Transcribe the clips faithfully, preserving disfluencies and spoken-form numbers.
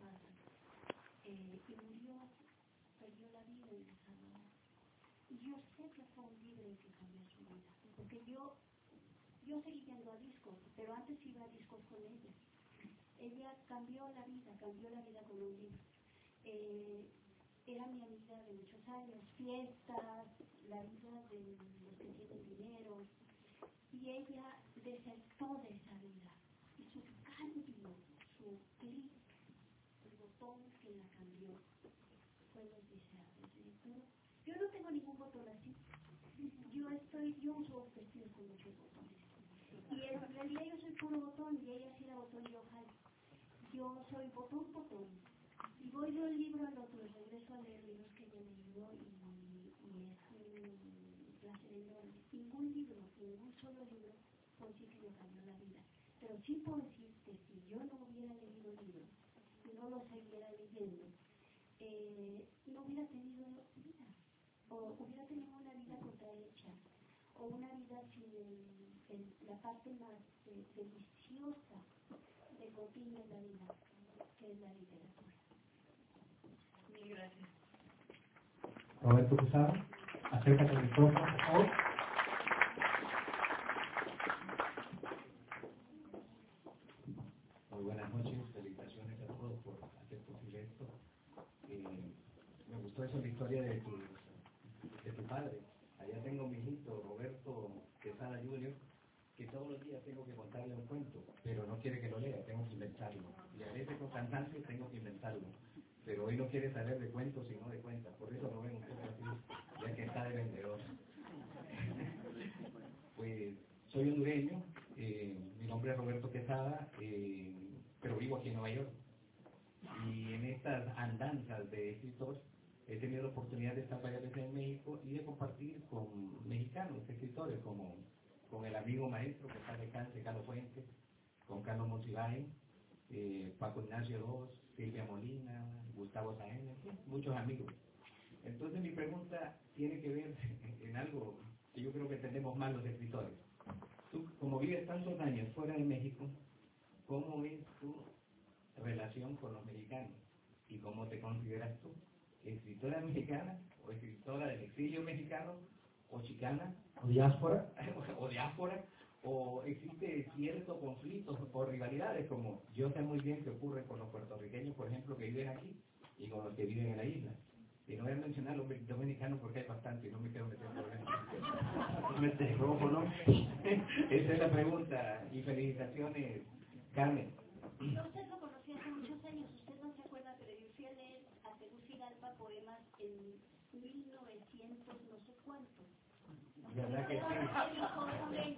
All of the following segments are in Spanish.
pasa. Eh, y murió, perdió la vida en El Salvador. Y yo sé que fue un libro el que cambió su vida, porque yo, yo seguí yendo a discos, pero antes iba a discos con ella. Ella cambió la vida, cambió la vida con un libro. Eh, era mi amiga de muchos años, fiestas, la vida de los que tienen dinero, y ella desertó de esa vida. Y su cambio, su clic, el botón que la cambió, fue los deseables. Yo no tengo ningún botón así. Yo estoy, yo uso vestidos con muchos botones. Y en realidad yo soy puro botón, y ella sí era botón y ojalá. Yo soy botón, botón. Y voy de un libro al otro, regreso a leer libros que yo he leído y, y es un placer enorme. Ningún libro, ningún solo libro puedo decir que me cambió la vida. Pero sí puedo decir que si yo no hubiera leído libros y no los siguiera leyendo, eh, no hubiera tenido vida. O hubiera tenido una vida contrahecha. O una vida sin el, el, la parte más eh, deliciosa de Cotín de la vida, que es la literatura. Mil gracias. Roberto Quesada, acércate al micrófono, por favor. Muy buenas noches, felicitaciones a todos por hacer posible esto. Eh, me gustó eso, la historia de tu, de tu padre. Allá tengo mi hijito, Roberto Quesada junior, que todos los días tengo que contarle un cuento, pero no quiere que lo lea, tengo que inventarlo. Y a veces con cansancio tengo que inventarlo. Pero hoy no quiere saber de cuentos sino de cuentas, por eso lo ven un poco así, ya que está de vendedor. Pues soy hondureño, eh, mi nombre es Roberto Quesada, eh, pero vivo aquí en Nueva York. Y en estas andanzas de escritor he tenido la oportunidad de estar varias veces en México y de compartir con mexicanos, escritores, como con el amigo maestro que está de cáncer, Carlos Fuentes, con Carlos Monsiváis, eh, Paco Ignacio Ross, Silvia Molina, Gustavo Saenz, muchos amigos. Entonces mi pregunta tiene que ver en algo que yo creo que entendemos mal los escritores. Tú, como vives tantos años fuera de México, ¿cómo es tu relación con los mexicanos? ¿Y cómo te consideras tú? ¿Escritora mexicana o escritora del exilio mexicano o chicana? ¿O diáspora? ¿O diáspora? ¿O existe cierto conflicto o rivalidades, como yo sé muy bien que ocurre con los puertorriqueños, por ejemplo, que viven aquí y con los que viven en la isla? Y no voy a mencionar los dominicanos porque hay bastante y no me quiero meter en problemas. Me te robo, ¿no? Esa es la pregunta. Y felicitaciones, Carmen. Yo a usted lo conocí hace muchos años, usted no se acuerda, pero yo fui a leer a Tegucigalpa poemas en mil novecientos no sé cuánto. ¿Verdad que sí?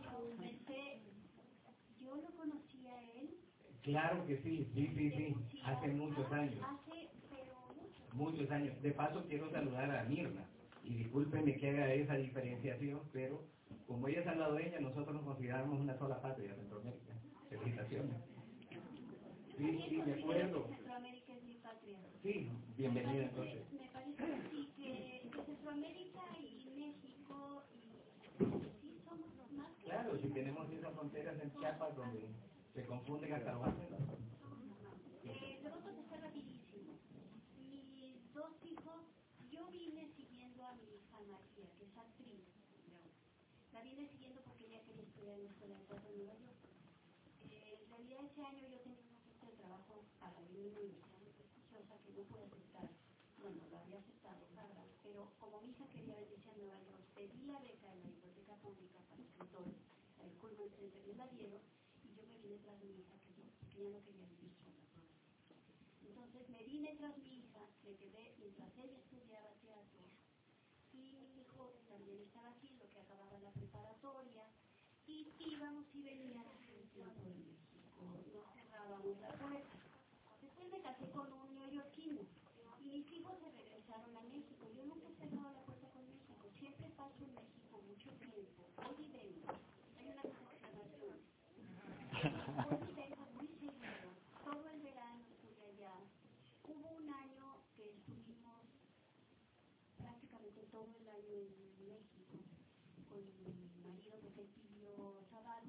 Yo lo conocí a él. Claro que sí, sí, sí, sí, hace muchos años. Hace, pero muchos. Muchos años. De paso quiero saludar a Mirna, y discúlpenme que haga esa diferenciación, pero como ella es salvadoreña, nosotros nos consideramos una sola patria, Centroamérica. Felicitaciones. Sí, sí, de acuerdo. Centroamérica es mi patria. Sí, bienvenida entonces. Me parece que sí, que Centroamérica y México, y sí somos los más. Claro, si tenemos esas fronteras en Chiapas donde se confunden hasta los argentinos. Eh, le voy a contestar rapidísimo. Mis dos hijos, yo vine siguiendo a mi hija María, que es actriz. La vine siguiendo porque ella quería estudiar en la Escuela de Teatro en Nueva York. Eh, en realidad ese año yo tenía un puesto de trabajo para la universidad muy prestigiosa que no pude aceptar. Bueno, lo había aceptado, Harvard, pero como mi hija quería venirse a Nueva York, pedí la beca en la biblioteca pública para escritores, el Cullman Center me la dieron, y yo me vine tras mi hija, que no, porque ella no quería vivir sola. Entonces me vine tras mi hija, me quedé mientras ella estudiaba teatro, y mi hijo también estaba aquí, lo que acababa la preparatoria, y íbamos y veníamos un tiempo de México, no cerrábamos la puerta. Después me casé con un neoyorquino, y mis hijos se regresaron a México. Yo nunca he cerrado la puerta con México, siempre paso en México mucho tiempo, hoy y vengo. Hay una cosa que se llama avión. Hoy y vengo muy seguido, todo el verano estuve allá. Hubo un año que estuvimos prácticamente todo el año en México con mi marido, porque él pidió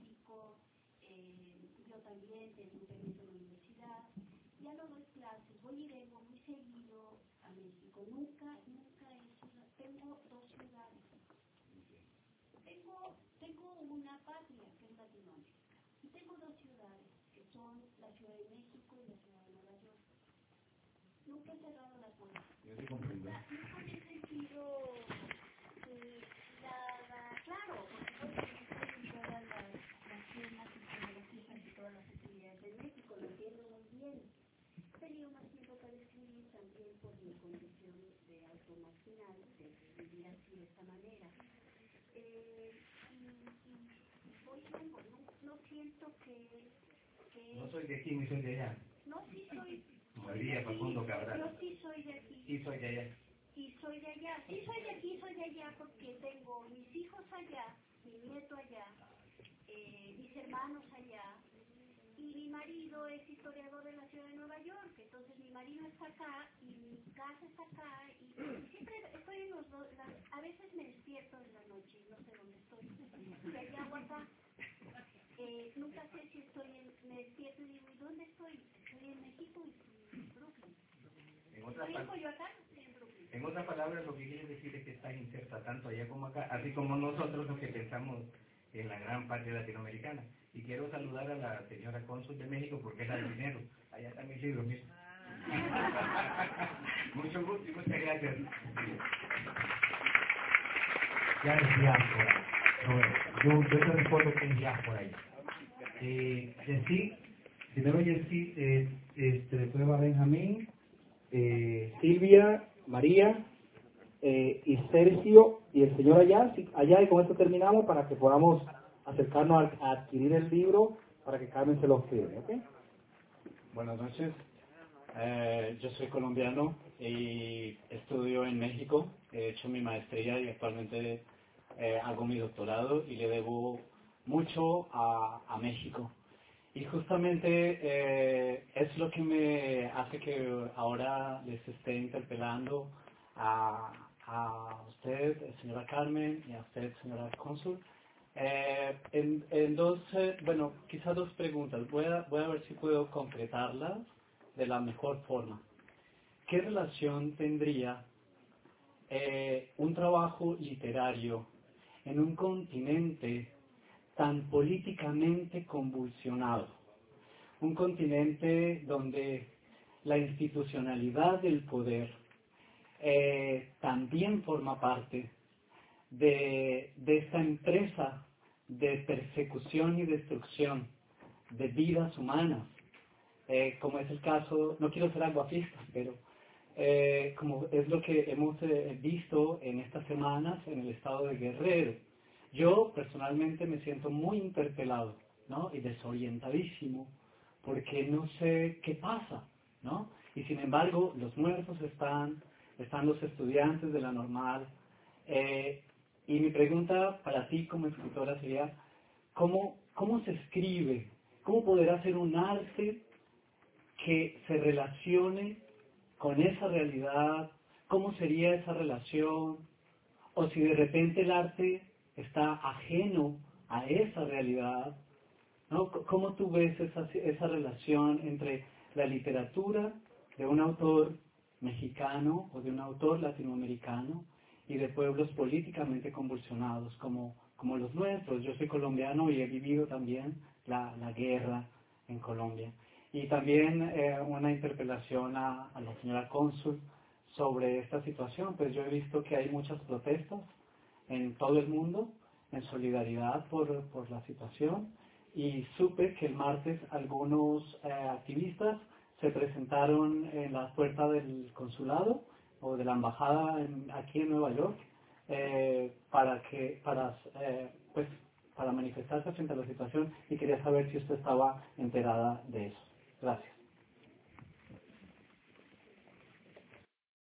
sabático, eh, yo también tengo un permiso en la universidad. Ya no doy clases, voy tengo, tengo una patria que es Latinoamérica. Y tengo dos ciudades, que son la Ciudad de México y la Ciudad de Nueva York. Nunca he cerrado la puerta. Yo sí comprendo. Nunca me he sentido eh, nada claro, porque estoy en todas las, las firmas y todas las cifras y todas las actividades de México, lo entiendo muy bien. He tenido más tiempo para escribir también por mi condición de automarginal, de vivir así de esta manera. Eh, y, y voy rumbo, no, no siento que, que... No soy de aquí ni soy de allá. No, sí soy... María Facundo Cabral. Yo sí soy de aquí. Sí soy de allá. Y soy de allá. Sí soy de aquí, soy de allá porque tengo mis hijos allá, mi nieto allá, eh, mis hermanos allá. Y mi marido es historiador de la ciudad de Nueva York, entonces mi marido está acá y mi casa está acá y siempre estoy en los dos, las, a veces me despierto en la noche y no sé dónde estoy, si allá o acá, eh, nunca sé si estoy en, me despierto y digo, ¿y dónde estoy? Estoy en México y en Brooklyn. En otras, ¿Estoy en pa- Coyoacán? Estoy en Brooklyn. en otras palabras, lo que quiere decir es que estás inserta tanto allá como acá, así como nosotros los que pensamos en la gran patria latinoamericana. Y quiero saludar a la señora cónsul de México porque es la del dinero. Allá están mis libros, mira. Mucho gusto y muchas gracias. Ya es diáspora. Bueno, yo, yo te recuerdo que es diáspora ahí. Eh, Jessy, primero Jessy, eh, este, después va Benjamín, eh, Silvia, María, eh, y Sergio y el señor allá, sí, allá, y con esto terminamos para que podamos acercarnos a, a adquirir el libro para que Carmen se lo firme, ¿ok? Buenas noches. Eh, yo soy colombiano y estudio en México. He hecho mi maestría y actualmente eh, hago mi doctorado y le debo mucho a, a México. Y justamente eh, es lo que me hace que ahora les esté interpelando a, a usted, señora Carmen, y a usted, señora cónsul. Eh, en, en dos, eh, bueno, quizás dos preguntas. Voy a, voy a ver si puedo concretarlas de la mejor forma. ¿Qué relación tendría eh, un trabajo literario en un continente tan políticamente convulsionado? Un continente donde la institucionalidad del poder eh, también forma parte de, de esta empresa de persecución y destrucción de vidas humanas, eh, como es el caso, no quiero ser aguafista, pero eh, como es lo que hemos eh, visto en estas semanas en el estado de Guerrero. Yo personalmente me siento muy interpelado, ¿no? Y desorientadísimo, porque no sé qué pasa, ¿no? Y sin embargo, los muertos están, están los estudiantes de la normal. Eh, y mi pregunta para ti como escritora sería, ¿cómo, cómo se escribe? ¿Cómo poder hacer un arte que se relacione con esa realidad? ¿Cómo sería esa relación? O si de repente el arte está ajeno a esa realidad, ¿no? ¿Cómo tú ves esa, esa relación entre la literatura de un autor mexicano o de un autor latinoamericano y de pueblos políticamente convulsionados como, como los nuestros? Yo soy colombiano y he vivido también la, la guerra en Colombia. Y también eh, una interpelación a, a la señora cónsul sobre esta situación, pues yo he visto que hay muchas protestas en todo el mundo en solidaridad por, por la situación, y supe que el martes algunos eh, activistas se presentaron en la puerta del consulado o de la embajada en, aquí en Nueva York eh, para que para eh, pues para manifestarse frente a la situación, y quería saber si usted estaba enterada de eso. Gracias.